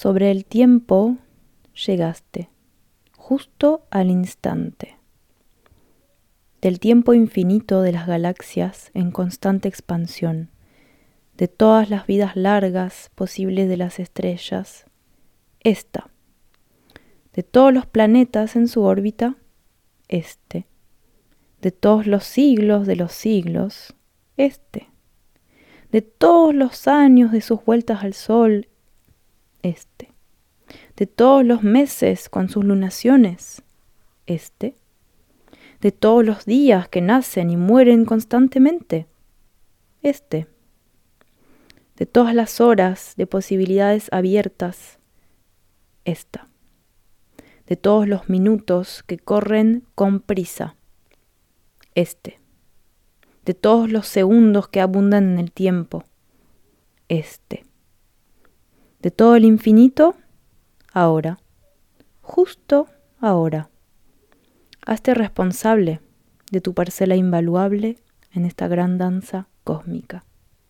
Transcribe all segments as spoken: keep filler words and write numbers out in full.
Sobre el tiempo llegaste, justo al instante. Del tiempo infinito de las galaxias en constante expansión, de todas las vidas largas posibles de las estrellas, esta. De todos los planetas en su órbita, este. De todos los siglos de los siglos, este. De todos los años de sus vueltas al sol, este. De todos los meses con sus lunaciones, este. De todos los días que nacen y mueren constantemente, este. De todas las horas de posibilidades abiertas, esta. De todos los minutos que corren con prisa, este. De todos los segundos que abundan en el tiempo, este. De todo el infinito, ahora, justo ahora. Hazte responsable de tu parcela invaluable en esta gran danza cósmica.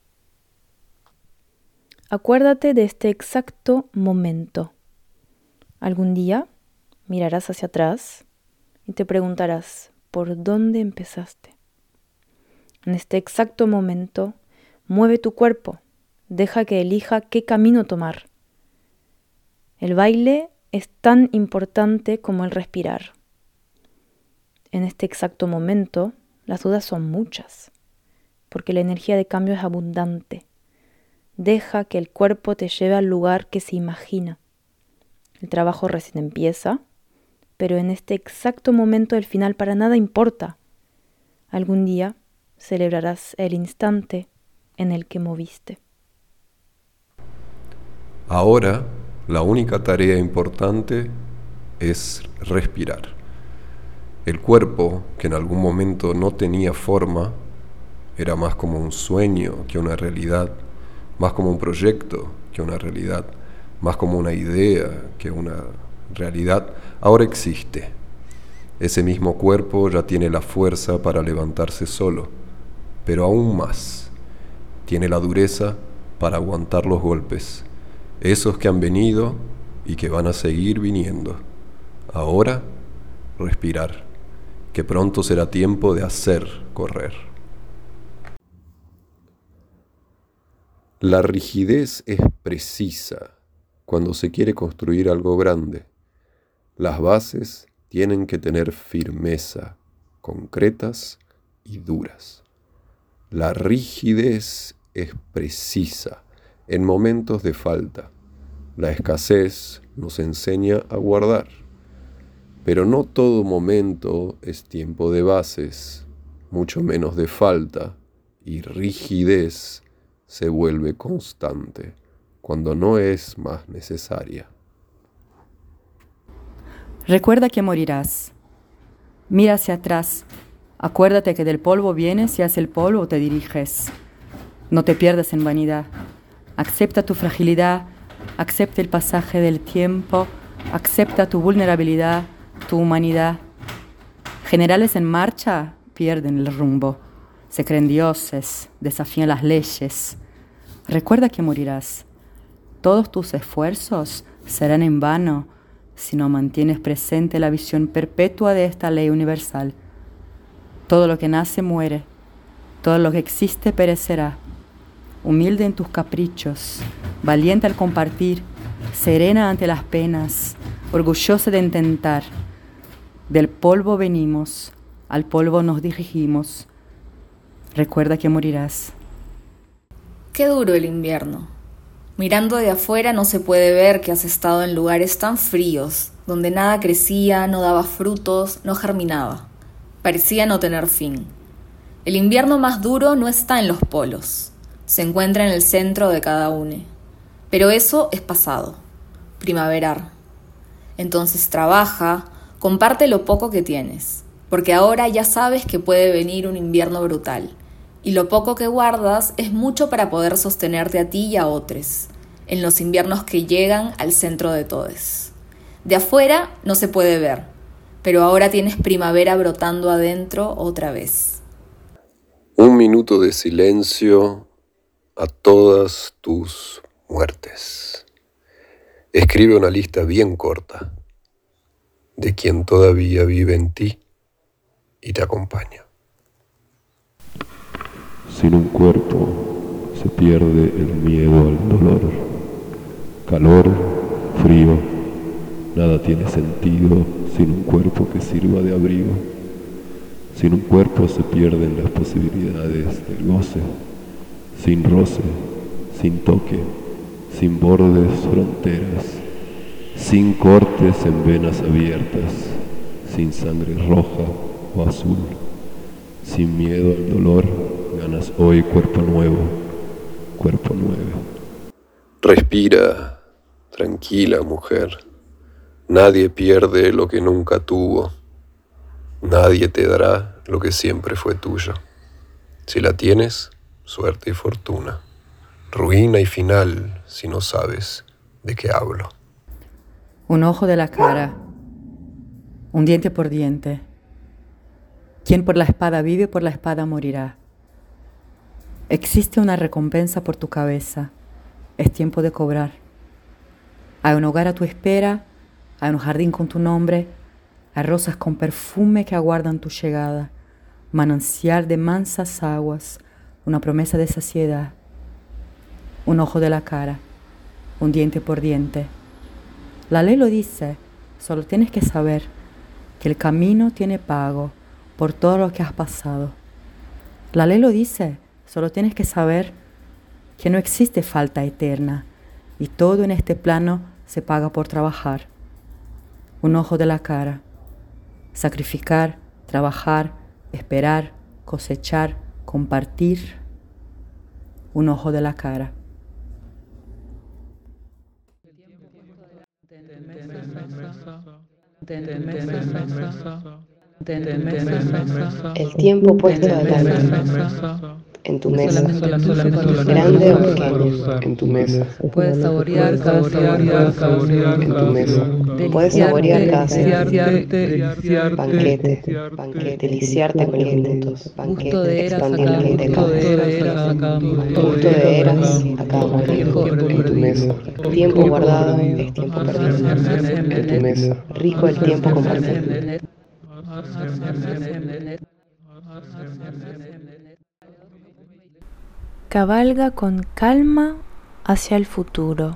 Acuérdate de este exacto momento. Algún día mirarás hacia atrás y te preguntarás, ¿por dónde empezaste? En este exacto momento, mueve tu cuerpo, deja que elija qué camino tomar. El baile es tan importante como el respirar. En este exacto momento, las dudas son muchas, porque la energía de cambio es abundante. Deja que el cuerpo te lleve al lugar que se imagina. El trabajo recién empieza, pero en este exacto momento el final para nada importa. Algún día celebrarás el instante en el que moviste. Ahora, la única tarea importante es respirar. El cuerpo, que en algún momento no tenía forma, era más como un sueño que una realidad, más como un proyecto que una realidad, más como una idea que una realidad, ahora existe. Ese mismo cuerpo ya tiene la fuerza para levantarse solo, pero aún más, tiene la dureza para aguantar los golpes, esos que han venido y que van a seguir viniendo. Ahora, respirar, que pronto será tiempo de hacer correr. La rigidez es precisa cuando se quiere construir algo grande. Las bases tienen que tener firmeza, concretas y duras. La rigidez es precisa en momentos de falta. La escasez nos enseña a guardar. Pero no todo momento es tiempo de bases, mucho menos de falta, y rigidez se vuelve constante cuando no es más necesaria. Recuerda que morirás. Mira hacia atrás. Acuérdate que del polvo vienes y hacia el polvo te diriges. No te pierdas en vanidad. Acepta tu fragilidad, acepta el pasaje del tiempo, acepta tu vulnerabilidad, tu humanidad. Generales en marcha pierden el rumbo. Se creen dioses, desafían las leyes. Recuerda que morirás. Todos tus esfuerzos serán en vano si no mantienes presente la visión perpetua de esta ley universal. Todo lo que nace muere, todo lo que existe perecerá. Humilde en tus caprichos, valiente al compartir, serena ante las penas, orgullosa de intentar. Del polvo venimos, al polvo nos dirigimos. Recuerda que morirás. Qué duro el invierno. Mirando de afuera no se puede ver que has estado en lugares tan fríos, donde nada crecía, no daba frutos, no germinaba. Parecía no tener fin. El invierno más duro no está en los polos, se encuentra en el centro de cada uno. Pero eso es pasado, primaverar. Entonces trabaja, comparte lo poco que tienes, porque ahora ya sabes que puede venir un invierno brutal, y lo poco que guardas es mucho para poder sostenerte a ti y a otros, en los inviernos que llegan al centro de todos. De afuera no se puede ver, pero ahora tienes primavera brotando adentro otra vez. Un minuto de silencio a todas tus muertes. Escribe una lista bien corta de quien todavía vive en ti y te acompaña. Sin un cuerpo se pierde el miedo al dolor. Calor, frío, nada tiene sentido sin un cuerpo que sirva de abrigo. Sin un cuerpo se pierden las posibilidades del goce. Sin roce, sin toque, sin bordes, fronteras, sin cortes en venas abiertas, sin sangre roja o azul. Sin miedo al dolor, ganas hoy cuerpo nuevo, cuerpo nuevo. Respira, tranquila mujer. Nadie pierde lo que nunca tuvo. Nadie te dará lo que siempre fue tuyo. Si la tienes, suerte y fortuna. Ruina y final si no sabes de qué hablo. Un ojo de la cara, un diente por diente. Quien por la espada vive, por la espada morirá. Existe una recompensa por tu cabeza. Es tiempo de cobrar. Hay un hogar a tu espera, hay un jardín con tu nombre, hay rosas con perfume que aguardan tu llegada, manantial de mansas aguas, una promesa de saciedad. Un ojo de la cara, un diente por diente. La ley lo dice, solo tienes que saber que el camino tiene pago por todo lo que has pasado. La ley lo dice, solo tienes que saber que no existe falta eterna y todo en este plano se paga por trabajar. Un ojo de la cara, sacrificar, trabajar, esperar, cosechar, compartir. Un ojo de la cara. El tiempo puesto adelante, en tu mesa, grande o pequeño, en tu mesa. Puedes saborear cada saborear, en tu mesa. Puedes saborear cada banquete, banquete, deliciarte con los minutos, banquete, expandiéndote cada vez. Gusto de eras a cada momento, en tu mesa. Tiempo guardado es tiempo perdido, en tu mesa. Rico el tiempo compartido. Cabalga con calma hacia el futuro.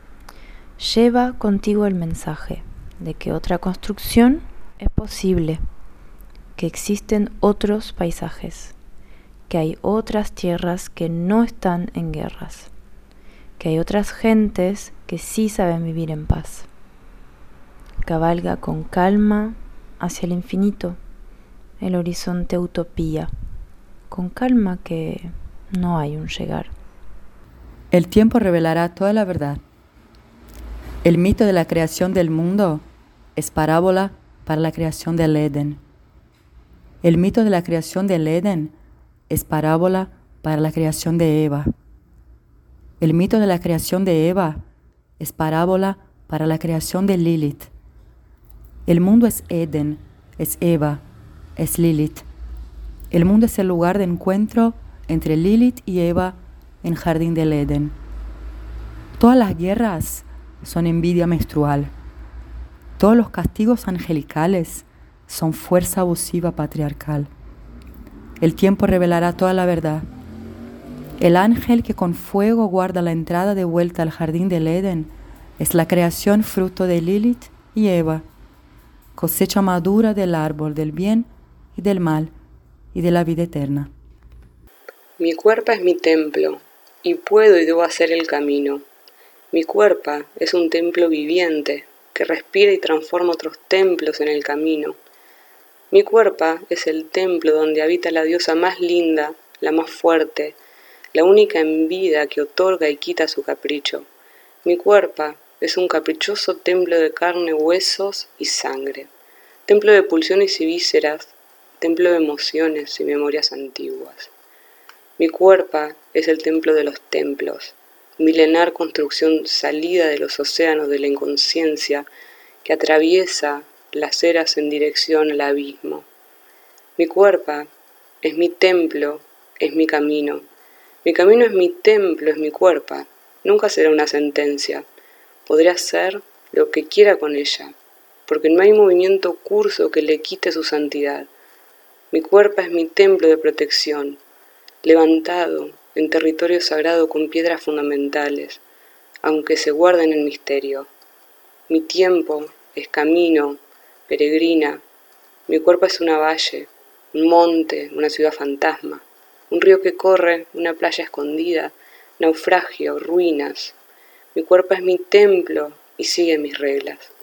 Lleva contigo el mensaje de que otra construcción es posible, que existen otros paisajes, que hay otras tierras que no están en guerras, que hay otras gentes que sí saben vivir en paz. Cabalga con calma hacia el infinito, el horizonte utopía, con calma que no hay un llegar. El tiempo revelará toda la verdad. El mito de la creación del mundo es parábola para la creación del Edén. El mito de la creación del Edén es parábola para la creación de Eva. El mito de la creación de Eva es parábola para la creación de Lilith. El mundo es Edén, es Eva, es Lilith. El mundo es el lugar de encuentro entre Lilith y Eva en Jardín del Edén. Todas las guerras son envidia menstrual. Todos los castigos angelicales son fuerza abusiva patriarcal. El tiempo revelará toda la verdad. El ángel que con fuego guarda la entrada de vuelta al Jardín del Edén es la creación fruto de Lilith y Eva, cosecha madura del árbol del bien y del mal y de la vida eterna. Mi cuerpo es mi templo, y puedo y debo hacer el camino. Mi cuerpo es un templo viviente, que respira y transforma otros templos en el camino. Mi cuerpo es el templo donde habita la diosa más linda, la más fuerte, la única en vida que otorga y quita su capricho. Mi cuerpo es un caprichoso templo de carne, huesos y sangre, templo de pulsiones y vísceras, templo de emociones y memorias antiguas. Mi cuerpo es el templo de los templos, milenar construcción salida de los océanos de la inconsciencia que atraviesa las eras en dirección al abismo. Mi cuerpo es mi templo, es mi camino. Mi camino es mi templo, es mi cuerpo. Nunca será una sentencia, podré hacer lo que quiera con ella, porque no hay movimiento o curso que le quite su santidad. Mi cuerpo es mi templo de protección, levantado en territorio sagrado con piedras fundamentales, aunque se guarden en misterio. Mi tiempo es camino, peregrina. Mi cuerpo es una valle, un monte, una ciudad fantasma, un río que corre, una playa escondida, naufragio, ruinas. Mi cuerpo es mi templo y sigue mis reglas.